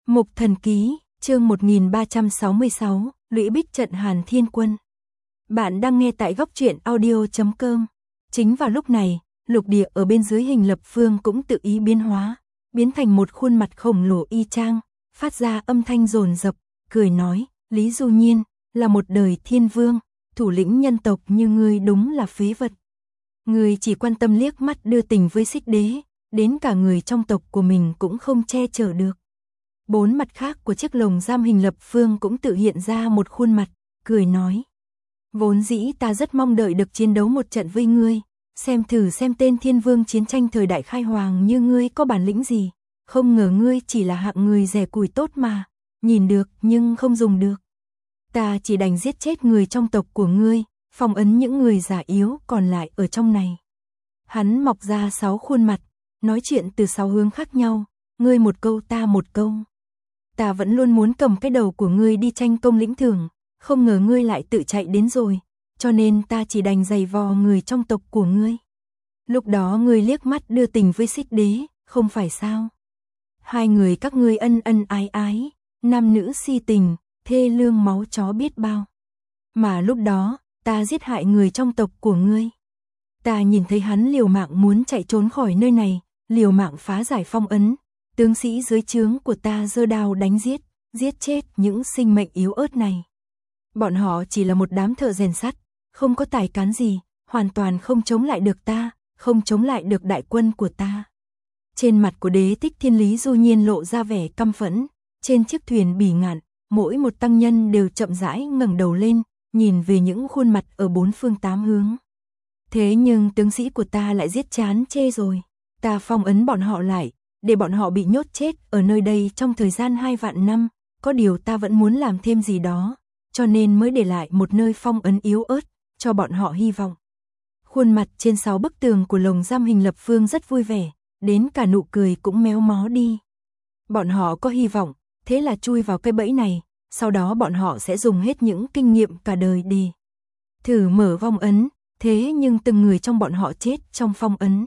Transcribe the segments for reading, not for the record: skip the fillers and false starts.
Mục Thần Ký, chương 1366, Lũy Bích Trận Hàn Thiên Quân. Bạn đang nghe tại góc truyện audio.com. Chính vào lúc này, lục địa ở bên dưới hình lập phương cũng tự ý biến hóa, biến thành một khuôn mặt khổng lồ y chang, phát ra âm thanh dồn dập, cười nói, Lý Du Nhiên, là một đời thiên vương, thủ lĩnh nhân tộc như ngươi đúng là phế vật. Ngươi chỉ quan tâm liếc mắt đưa tình với Xích Đế, đến cả người trong tộc của mình cũng không che chở được. Bốn mặt khác của chiếc lồng giam hình lập phương cũng tự hiện ra một khuôn mặt, cười nói. Vốn dĩ ta rất mong đợi được chiến đấu một trận với ngươi, xem thử xem tên thiên vương chiến tranh thời đại khai hoàng như ngươi có bản lĩnh gì, không ngờ ngươi chỉ là hạng người rẻ củi tốt mà, nhìn được nhưng không dùng được. Ta chỉ đành giết chết người trong tộc của ngươi, phong ấn những người giả yếu còn lại ở trong này. Hắn mọc ra 6 khuôn mặt, nói chuyện từ 6 hướng khác nhau, ngươi một câu ta một câu. Ta vẫn luôn muốn cầm cái đầu của ngươi đi tranh công lĩnh thưởng, không ngờ ngươi lại tự chạy đến rồi, cho nên ta chỉ đành giày vò người trong tộc của ngươi. Lúc đó ngươi liếc mắt đưa tình với Xích Đế, không phải sao? Hai người các ngươi ân ân ái ái, nam nữ si tình, thê lương máu chó biết bao. Mà lúc đó, ta giết hại người trong tộc của ngươi. Ta nhìn thấy hắn liều mạng muốn chạy trốn khỏi nơi này, liều mạng phá giải phong ấn. Tướng sĩ dưới trướng của ta giơ đao đánh giết, giết chết những sinh mệnh yếu ớt này. Bọn họ chỉ là một đám thợ rèn sắt, không có tài cán gì, hoàn toàn không chống lại được ta, không chống lại được đại quân của ta. Trên mặt của Đế Thích Thiên Lý Du Nhiên lộ ra vẻ căm phẫn, trên chiếc thuyền bỉ ngạn, mỗi một tăng nhân đều chậm rãi ngẩng đầu lên, nhìn về những khuôn mặt ở bốn phương tám hướng. Thế nhưng tướng sĩ của ta lại giết chán chê rồi, ta phong ấn bọn họ lại, để bọn họ bị nhốt chết ở nơi đây trong thời gian 2 vạn năm, có điều ta vẫn muốn làm thêm gì đó, cho nên mới để lại một nơi phong ấn yếu ớt, cho bọn họ hy vọng. Khuôn mặt trên 6 bức tường của lồng giam hình lập phương rất vui vẻ, đến cả nụ cười cũng méo mó đi. Bọn họ có hy vọng, thế là chui vào cái bẫy này, sau đó bọn họ sẽ dùng hết những kinh nghiệm cả đời để thử mở phong ấn, thế nhưng từng người trong bọn họ chết trong phong ấn.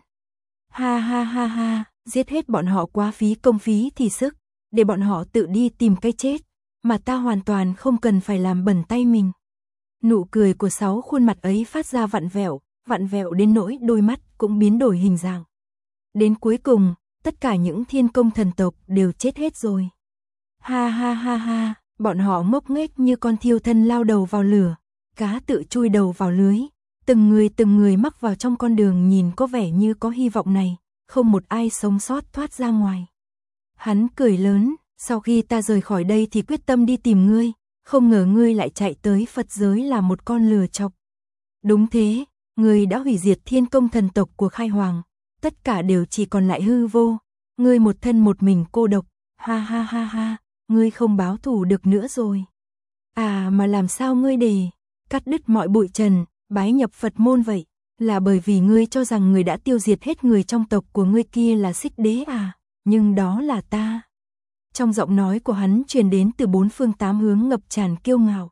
Ha ha ha ha. Giết hết bọn họ quá phí công phí thì sức, để bọn họ tự đi tìm cái chết, mà ta hoàn toàn không cần phải làm bẩn tay mình. Nụ cười của 6 khuôn mặt ấy phát ra vặn vẹo đến nỗi đôi mắt cũng biến đổi hình dạng. Đến cuối cùng, tất cả những thiên công thần tộc đều chết hết rồi. Ha ha ha ha, bọn họ ngốc nghếch như con thiêu thân lao đầu vào lửa, cá tự chui đầu vào lưới, từng người mắc vào trong con đường nhìn có vẻ như có hy vọng này. Không một ai sống sót thoát ra ngoài. Hắn cười lớn, sau khi ta rời khỏi đây thì quyết tâm đi tìm ngươi, không ngờ ngươi lại chạy tới Phật giới là một con lừa chọc. Đúng thế, ngươi đã hủy diệt thiên công thần tộc của Khai Hoàng, tất cả đều chỉ còn lại hư vô, ngươi một thân một mình cô độc, ha ha ha ha, ngươi không báo thù được nữa rồi. À mà làm sao ngươi để cắt đứt mọi bụi trần, bái nhập Phật môn vậy? Là bởi vì ngươi cho rằng người đã tiêu diệt hết người trong tộc của ngươi kia là Xích Đế à, nhưng đó là ta. Trong giọng nói của hắn truyền đến từ bốn phương tám hướng ngập tràn kiêu ngạo.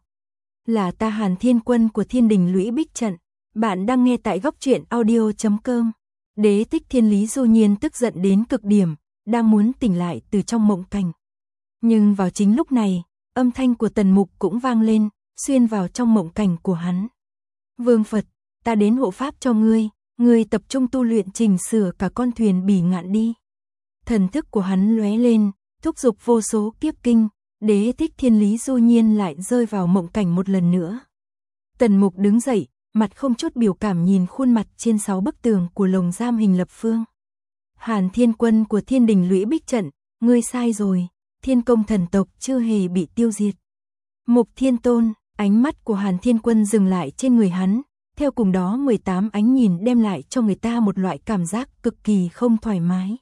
Là ta Hàn Thiên Quân của Thiên Đình Lũy Bích Trận. Bạn đang nghe tại góc truyện audio.com. Đế Thích Thiên Lý Du Nhiên tức giận đến cực điểm, đang muốn tỉnh lại từ trong mộng cảnh. Nhưng vào chính lúc này, âm thanh của Tần Mục cũng vang lên, xuyên vào trong mộng cảnh của hắn. Vương Phật, ta đến hộ pháp cho ngươi tập trung tu luyện chỉnh sửa cả con thuyền bỉ ngạn đi. Thần thức của hắn lóe lên, thúc giục vô số kiếp kinh, Đế Thích Thiên Lý Du Nhiên lại rơi vào mộng cảnh một lần nữa. Tần Mục đứng dậy, mặt không chút biểu cảm nhìn khuôn mặt trên 6 bức tường của lồng giam hình lập phương. Hàn Thiên Quân của Thiên Đình Lũy Bích Trận, ngươi sai rồi, thiên công thần tộc chưa hề bị tiêu diệt. Mục Thiên Tôn, ánh mắt của Hàn Thiên Quân dừng lại trên người hắn. Theo cùng đó 18 ánh nhìn đem lại cho người ta một loại cảm giác cực kỳ không thoải mái.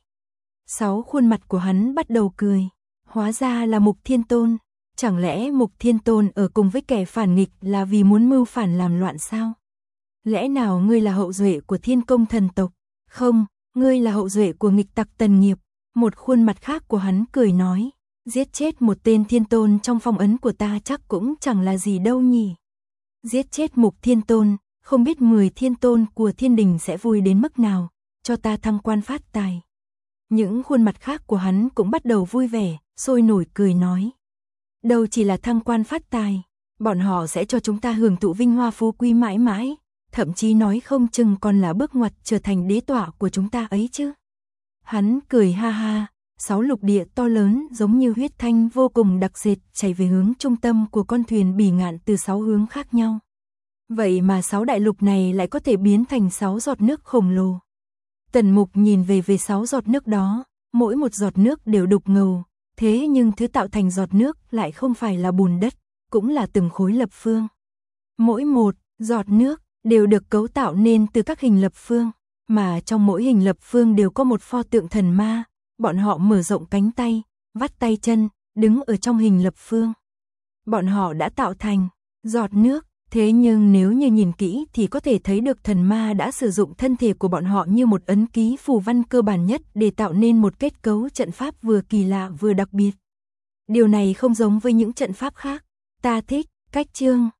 6 khuôn mặt của hắn bắt đầu cười. Hóa ra là Mục Thiên Tôn. Chẳng lẽ Mục Thiên Tôn ở cùng với kẻ phản nghịch là vì muốn mưu phản làm loạn sao? Lẽ nào ngươi là hậu duệ của thiên công thần tộc? Không, ngươi là hậu duệ của nghịch tặc Tần Nghiệp. Một khuôn mặt khác của hắn cười nói. Giết chết một tên thiên tôn trong phong ấn của ta chắc cũng chẳng là gì đâu nhỉ. Giết chết Mục Thiên Tôn. Không biết 10 thiên tôn của Thiên Đình sẽ vui đến mức nào, cho ta thăng quan phát tài. Những khuôn mặt khác của hắn cũng bắt đầu vui vẻ, sôi nổi cười nói. Đâu chỉ là thăng quan phát tài, bọn họ sẽ cho chúng ta hưởng thụ vinh hoa phú quý mãi mãi, thậm chí nói không chừng còn là bước ngoặt trở thành đế tọa của chúng ta ấy chứ. Hắn cười ha ha, 6 lục địa to lớn giống như huyết thanh vô cùng đặc sệt chảy về hướng trung tâm của con thuyền bỉ ngạn từ 6 hướng khác nhau. Vậy mà 6 đại lục này lại có thể biến thành 6 giọt nước khổng lồ. Tần Mục nhìn về 6 giọt nước đó, mỗi một giọt nước đều đục ngầu, thế nhưng thứ tạo thành giọt nước lại không phải là bùn đất, cũng là từng khối lập phương. Mỗi một giọt nước đều được cấu tạo nên từ các hình lập phương, mà trong mỗi hình lập phương đều có một pho tượng thần ma, bọn họ mở rộng cánh tay, vắt tay chân, đứng ở trong hình lập phương. Bọn họ đã tạo thành giọt nước, thế nhưng nếu như nhìn kỹ thì có thể thấy được thần ma đã sử dụng thân thể của bọn họ như một ấn ký phù văn cơ bản nhất để tạo nên một kết cấu trận pháp vừa kỳ lạ vừa đặc biệt. Điều này không giống với những trận pháp khác. Ta thích cách chương